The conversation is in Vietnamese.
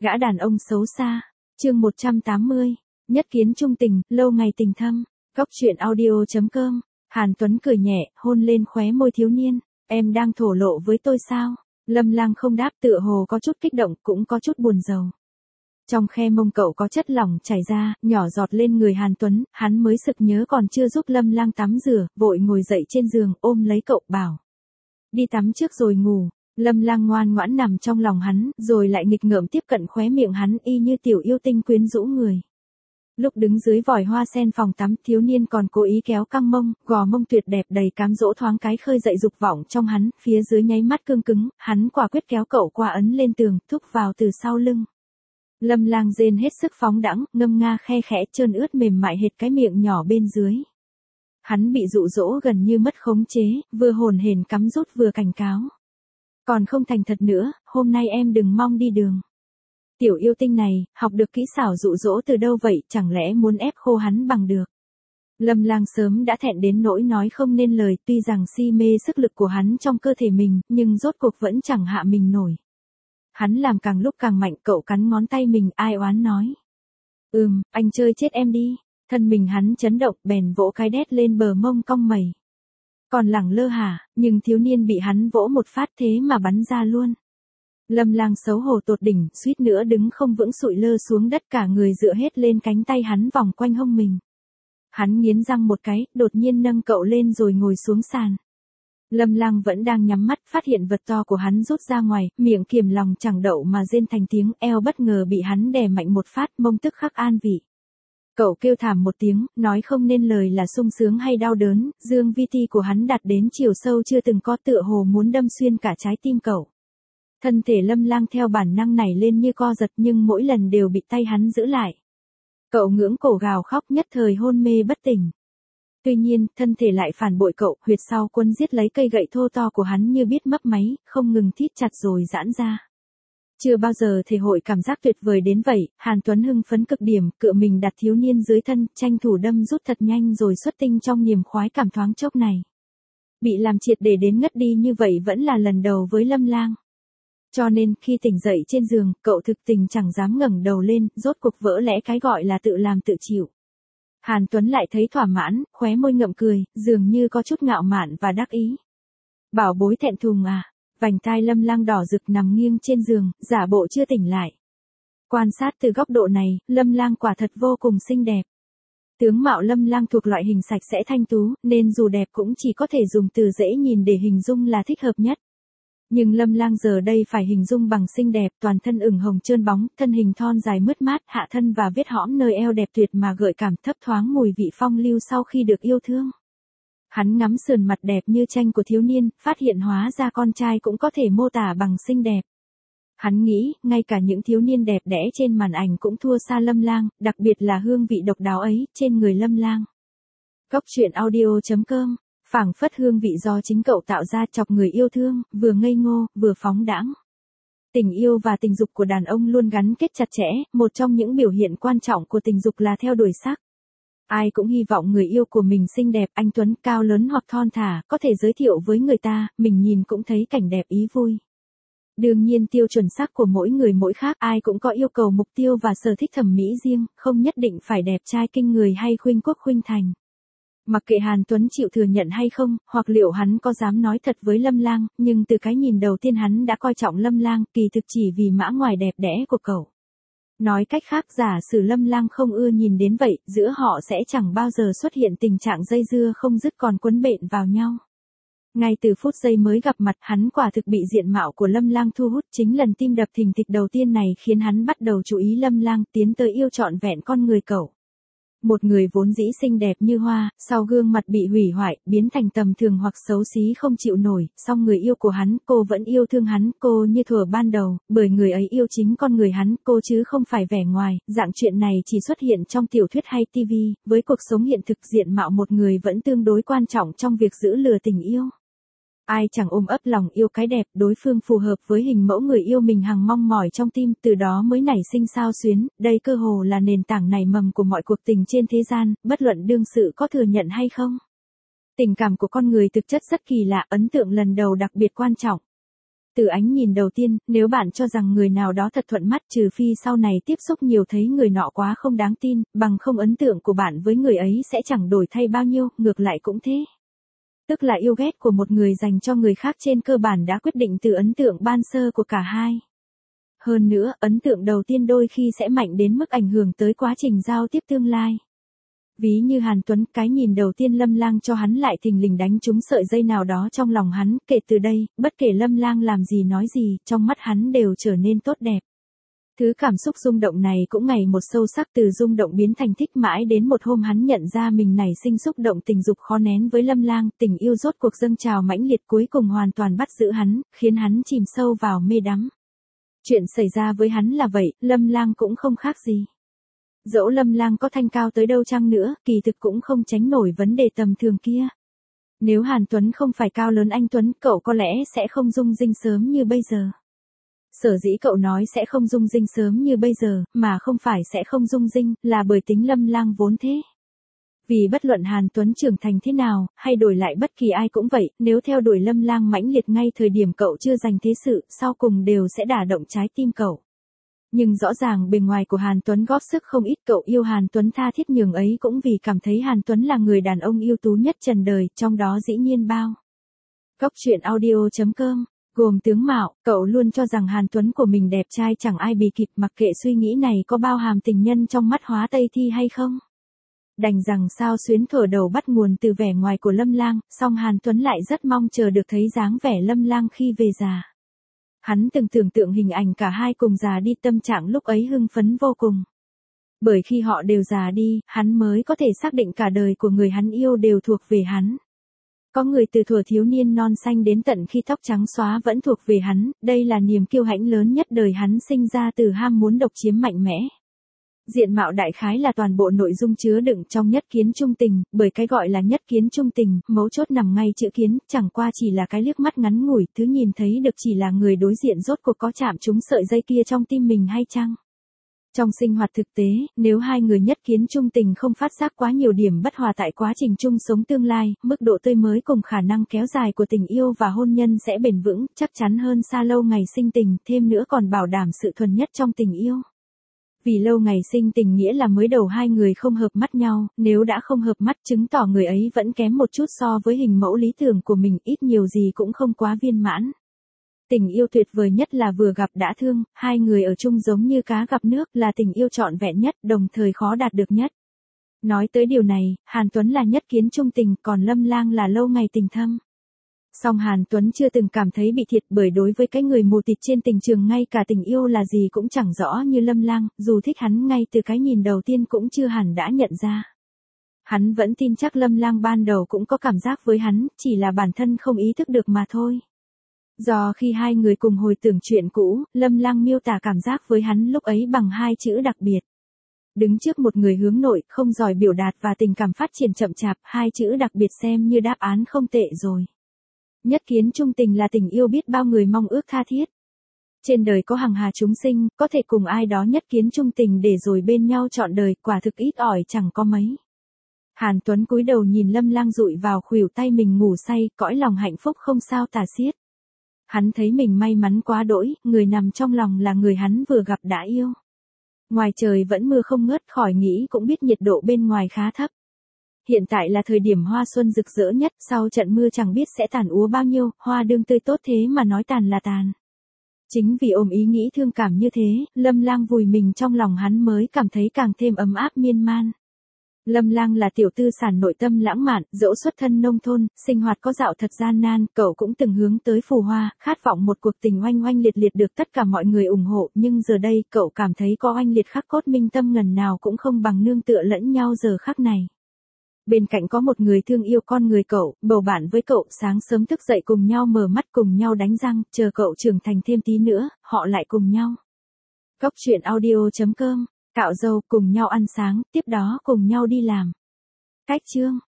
Gã đàn ông xấu xa. Chương 180. Nhất kiến trung tình, lâu ngày tình thâm. Góc truyện audio.com. Hàn Tuấn cười nhẹ, hôn lên khóe môi thiếu niên. Em đang thổ lộ với tôi sao? Lâm Lang không đáp, tựa hồ có chút kích động, cũng có chút buồn rầu. Trong khe mông cậu có chất lỏng chảy ra, nhỏ giọt lên người Hàn Tuấn, hắn mới sực nhớ còn chưa giúp Lâm Lang tắm rửa, vội ngồi dậy trên giường, ôm lấy cậu, bảo. Đi tắm trước rồi ngủ. Lâm Lang ngoan ngoãn nằm trong lòng hắn, rồi lại nghịch ngợm tiếp cận khóe miệng hắn y như tiểu yêu tinh quyến rũ người. Lúc đứng dưới vòi hoa sen phòng tắm, thiếu niên còn cố ý kéo căng mông, gò mông tuyệt đẹp đầy cám dỗ thoáng cái khơi dậy dục vọng trong hắn, phía dưới nháy mắt cương cứng, hắn quả quyết kéo cậu qua ấn lên tường, thúc vào từ sau lưng. Lâm Lang rên hết sức phóng đãng, ngâm nga khe khẽ trơn ướt mềm mại hệt cái miệng nhỏ bên dưới. Hắn bị dụ dỗ gần như mất khống chế, vừa hồn hển cắm rút vừa cảnh cáo. Còn không thành thật nữa, hôm nay em đừng mong đi đường. Tiểu yêu tinh này, học được kỹ xảo dụ dỗ từ đâu vậy, chẳng lẽ muốn ép khô hắn bằng được. Lâm Lang sớm đã thẹn đến nỗi nói không nên lời, tuy rằng si mê sức lực của hắn trong cơ thể mình, nhưng rốt cuộc vẫn chẳng hạ mình nổi. Hắn làm càng lúc càng mạnh, cậu cắn ngón tay mình, ai oán nói. Anh chơi chết em đi. Thân mình hắn chấn động, bèn vỗ cái đét lên bờ mông cong mày. Còn lẳng lơ hả, nhưng thiếu niên bị hắn vỗ một phát thế mà bắn ra luôn. Lâm Lang xấu hổ tột đỉnh, suýt nữa đứng không vững sụi lơ xuống đất, cả người dựa hết lên cánh tay hắn vòng quanh hông mình. Hắn nghiến răng một cái, đột nhiên nâng cậu lên rồi ngồi xuống sàn. Lâm Lang vẫn đang nhắm mắt, phát hiện vật to của hắn rút ra ngoài, miệng kiềm lòng chẳng đậu mà rên thành tiếng, eo bất ngờ bị hắn đè mạnh một phát, mông tức khắc an vị. Cậu kêu thảm một tiếng, nói không nên lời là sung sướng hay đau đớn, dương vi ti của hắn đạt đến chiều sâu chưa từng có, tựa hồ muốn đâm xuyên cả trái tim cậu. Thân thể Lâm Lang theo bản năng nảy lên như co giật, nhưng mỗi lần đều bị tay hắn giữ lại. Cậu ngưỡng cổ gào khóc, nhất thời hôn mê bất tỉnh. Tuy nhiên, thân thể lại phản bội cậu, huyệt sau quấn giết lấy cây gậy thô to của hắn như biết mấp máy, không ngừng thít chặt rồi giãn ra. Chưa bao giờ thể hội cảm giác tuyệt vời đến vậy, Hàn Tuấn hưng phấn cực điểm, cựa mình đặt thiếu niên dưới thân, tranh thủ đâm rút thật nhanh rồi xuất tinh trong niềm khoái cảm thoáng chốc này. Bị làm triệt để đến ngất đi như vậy vẫn là lần đầu với Lâm Lang. Cho nên, khi tỉnh dậy trên giường, cậu thực tình chẳng dám ngẩng đầu lên, rốt cuộc vỡ lẽ cái gọi là tự làm tự chịu. Hàn Tuấn lại thấy thỏa mãn, khóe môi ngậm cười, dường như có chút ngạo mạn và đắc ý. Bảo bối thẹn thùng à? Vành tai Lâm Lang đỏ rực nằm nghiêng trên giường, giả bộ chưa tỉnh lại. Quan sát từ góc độ này, Lâm Lang quả thật vô cùng xinh đẹp. Tướng mạo Lâm Lang thuộc loại hình sạch sẽ thanh tú, nên dù đẹp cũng chỉ có thể dùng từ dễ nhìn để hình dung là thích hợp nhất. Nhưng Lâm Lang giờ đây phải hình dung bằng xinh đẹp, toàn thân ửng hồng trơn bóng, thân hình thon dài mướt mát, hạ thân và vết hõm nơi eo đẹp tuyệt mà gợi cảm, thấp thoáng mùi vị phong lưu sau khi được yêu thương. Hắn ngắm sườn mặt đẹp như tranh của thiếu niên, phát hiện hóa ra con trai cũng có thể mô tả bằng xinh đẹp. Hắn nghĩ, ngay cả những thiếu niên đẹp đẽ trên màn ảnh cũng thua xa Lâm Lang, đặc biệt là hương vị độc đáo ấy, trên người Lâm Lang. Góc truyện audio.com. Phảng phất hương vị do chính cậu tạo ra, chọc người yêu thương, vừa ngây ngô, vừa phóng đãng. Tình yêu và tình dục của đàn ông luôn gắn kết chặt chẽ, một trong những biểu hiện quan trọng của tình dục là theo đuổi sắc. Ai cũng hy vọng người yêu của mình xinh đẹp, anh tuấn, cao lớn hoặc thon thả, có thể giới thiệu với người ta, mình nhìn cũng thấy cảnh đẹp ý vui. Đương nhiên tiêu chuẩn sắc của mỗi người mỗi khác, ai cũng có yêu cầu mục tiêu và sở thích thẩm mỹ riêng, không nhất định phải đẹp trai kinh người hay khuynh quốc khuynh thành. Mặc kệ Hàn Tuấn chịu thừa nhận hay không, hoặc liệu hắn có dám nói thật với Lâm Lang, nhưng từ cái nhìn đầu tiên hắn đã coi trọng Lâm Lang, kỳ thực chỉ vì mã ngoài đẹp đẽ của cậu. Nói cách khác, giả sử Lâm Lang không ưa nhìn đến vậy, giữa họ sẽ chẳng bao giờ xuất hiện tình trạng dây dưa không dứt còn quấn bện vào nhau. Ngay từ phút giây mới gặp mặt, hắn quả thực bị diện mạo của Lâm Lang thu hút, chính lần tim đập thình thịch đầu tiên này khiến hắn bắt đầu chú ý Lâm Lang, tiến tới yêu trọn vẹn con người cậu. Một người vốn dĩ xinh đẹp như hoa, sau gương mặt bị hủy hoại, biến thành tầm thường hoặc xấu xí không chịu nổi, song người yêu của hắn, cô vẫn yêu thương hắn, cô như thuở ban đầu, bởi người ấy yêu chính con người hắn, cô chứ không phải vẻ ngoài, dạng chuyện này chỉ xuất hiện trong tiểu thuyết hay TV, với cuộc sống hiện thực diện mạo một người vẫn tương đối quan trọng trong việc giữ lửa tình yêu. Ai chẳng ôm ấp lòng yêu cái đẹp, đối phương phù hợp với hình mẫu người yêu mình hằng mong mỏi trong tim, từ đó mới nảy sinh xao xuyến, đây cơ hồ là nền tảng nảy mầm của mọi cuộc tình trên thế gian, bất luận đương sự có thừa nhận hay không. Tình cảm của con người thực chất rất kỳ lạ, ấn tượng lần đầu đặc biệt quan trọng. Từ ánh nhìn đầu tiên, nếu bạn cho rằng người nào đó thật thuận mắt trừ phi sau này tiếp xúc nhiều thấy người nọ quá không đáng tin, bằng không ấn tượng của bạn với người ấy sẽ chẳng đổi thay bao nhiêu, ngược lại cũng thế. Tức là yêu ghét của một người dành cho người khác trên cơ bản đã quyết định từ ấn tượng ban sơ của cả hai. Hơn nữa, ấn tượng đầu tiên đôi khi sẽ mạnh đến mức ảnh hưởng tới quá trình giao tiếp tương lai. Ví như Hàn Tuấn, cái nhìn đầu tiên Lâm Lang cho hắn lại thình lình đánh trúng sợi dây nào đó trong lòng hắn, kể từ đây, bất kể Lâm Lang làm gì nói gì, trong mắt hắn đều trở nên tốt đẹp. Thứ cảm xúc rung động này cũng ngày một sâu sắc, từ rung động biến thành thích mãi đến một hôm hắn nhận ra mình nảy sinh xúc động tình dục khó nén với Lâm Lang, tình yêu rốt cuộc dâng trào mãnh liệt cuối cùng hoàn toàn bắt giữ hắn, khiến hắn chìm sâu vào mê đắm. Chuyện xảy ra với hắn là vậy, Lâm Lang cũng không khác gì. Dẫu Lâm Lang có thanh cao tới đâu chăng nữa, kỳ thực cũng không tránh nổi vấn đề tầm thường kia. Nếu Hàn Tuấn không phải cao lớn anh Tuấn, cậu có lẽ sẽ không rung rinh sớm như bây giờ. Sở dĩ cậu nói sẽ không rung rinh sớm như bây giờ, mà không phải sẽ không rung rinh, là bởi tính Lâm Lang vốn thế. Vì bất luận Hàn Tuấn trưởng thành thế nào, hay đổi lại bất kỳ ai cũng vậy, nếu theo đuổi Lâm Lang mãnh liệt ngay thời điểm cậu chưa giành thế sự, sau cùng đều sẽ đả động trái tim cậu. Nhưng rõ ràng bề ngoài của Hàn Tuấn góp sức không ít, cậu yêu Hàn Tuấn tha thiết nhường ấy cũng vì cảm thấy Hàn Tuấn là người đàn ông ưu tú nhất trần đời, trong đó dĩ nhiên bao. Cóc truyện audio.com gồm tướng mạo, cậu luôn cho rằng Hàn Tuấn của mình đẹp trai chẳng ai bì kịp, mặc kệ suy nghĩ này có bao hàm tình nhân trong mắt Hóa Tây Thi hay không. Đành rằng sao xuyến thuở đầu bắt nguồn từ vẻ ngoài của Lâm Lang, song Hàn Tuấn lại rất mong chờ được thấy dáng vẻ Lâm Lang khi về già. Hắn từng tưởng tượng hình ảnh cả hai cùng già đi, tâm trạng lúc ấy hưng phấn vô cùng. Bởi khi họ đều già đi, hắn mới có thể xác định cả đời của người hắn yêu đều thuộc về hắn. Có người từ thuở thiếu niên non xanh đến tận khi tóc trắng xóa vẫn thuộc về hắn, đây là niềm kiêu hãnh lớn nhất đời hắn, sinh ra từ ham muốn độc chiếm mạnh mẽ. Diện mạo đại khái là toàn bộ nội dung chứa đựng trong nhất kiến trung tình, bởi cái gọi là nhất kiến trung tình, mấu chốt nằm ngay chữ kiến, chẳng qua chỉ là cái liếc mắt ngắn ngủi, thứ nhìn thấy được chỉ là người đối diện rốt cuộc có chạm trúng sợi dây kia trong tim mình hay chăng. Trong sinh hoạt thực tế, nếu hai người nhất kiến trung tình không phát giác quá nhiều điểm bất hòa tại quá trình chung sống tương lai, mức độ tươi mới cùng khả năng kéo dài của tình yêu và hôn nhân sẽ bền vững, chắc chắn hơn xa lâu ngày sinh tình, thêm nữa còn bảo đảm sự thuần nhất trong tình yêu. Vì lâu ngày sinh tình nghĩa là mới đầu hai người không hợp mắt nhau, nếu đã không hợp mắt chứng tỏ người ấy vẫn kém một chút so với hình mẫu lý tưởng của mình, ít nhiều gì cũng không quá viên mãn. Tình yêu tuyệt vời nhất là vừa gặp đã thương, hai người ở chung giống như cá gặp nước, là tình yêu trọn vẹn nhất, đồng thời khó đạt được nhất. Nói tới điều này, Hàn Tuấn là nhất kiến trung tình, còn Lâm Lang là lâu ngày tình thâm. Song Hàn Tuấn chưa từng cảm thấy bị thiệt, bởi đối với cái người mù tịt trên tình trường ngay cả tình yêu là gì cũng chẳng rõ như Lâm Lang, dù thích hắn ngay từ cái nhìn đầu tiên cũng chưa hẳn đã nhận ra. Hắn vẫn tin chắc Lâm Lang ban đầu cũng có cảm giác với hắn, chỉ là bản thân không ý thức được mà thôi. Do khi hai người cùng hồi tưởng chuyện cũ, Lâm Lang miêu tả cảm giác với hắn lúc ấy bằng hai chữ đặc biệt. Đứng trước một người hướng nội, không giỏi biểu đạt và tình cảm phát triển chậm chạp, hai chữ đặc biệt xem như đáp án không tệ rồi. Nhất kiến trung tình là tình yêu biết bao người mong ước tha thiết. Trên đời có hằng hà chúng sinh, có thể cùng ai đó nhất kiến trung tình để rồi bên nhau trọn đời, quả thực ít ỏi chẳng có mấy. Hàn Tuấn cúi đầu nhìn Lâm Lang dụi vào khuỷu tay mình ngủ say, cõi lòng hạnh phúc không sao tả xiết. Hắn thấy mình may mắn quá đỗi, người nằm trong lòng là người hắn vừa gặp đã yêu. Ngoài trời vẫn mưa không ngớt, khỏi nghĩ cũng biết nhiệt độ bên ngoài khá thấp. Hiện tại là thời điểm hoa xuân rực rỡ nhất, sau trận mưa chẳng biết sẽ tàn úa bao nhiêu, hoa đương tươi tốt thế mà nói tàn là tàn. Chính vì ôm ý nghĩ thương cảm như thế, Lâm Lang vùi mình trong lòng hắn mới cảm thấy càng thêm ấm áp miên man. Lâm Lang là tiểu tư sản nội tâm lãng mạn, dẫu xuất thân nông thôn, sinh hoạt có dạo thật gian nan, cậu cũng từng hướng tới phù hoa, khát vọng một cuộc tình oanh oanh liệt liệt được tất cả mọi người ủng hộ, nhưng giờ đây cậu cảm thấy có oanh liệt khắc cốt minh tâm ngần nào cũng không bằng nương tựa lẫn nhau giờ khắc này. Bên cạnh có một người thương yêu con người cậu, bầu bạn với cậu, sáng sớm thức dậy cùng nhau mở mắt cùng nhau đánh răng, chờ cậu trưởng thành thêm tí nữa, họ lại cùng nhau. Cóc truyện audio.com, cạo râu, cùng nhau ăn sáng, tiếp đó cùng nhau đi làm. Cách chương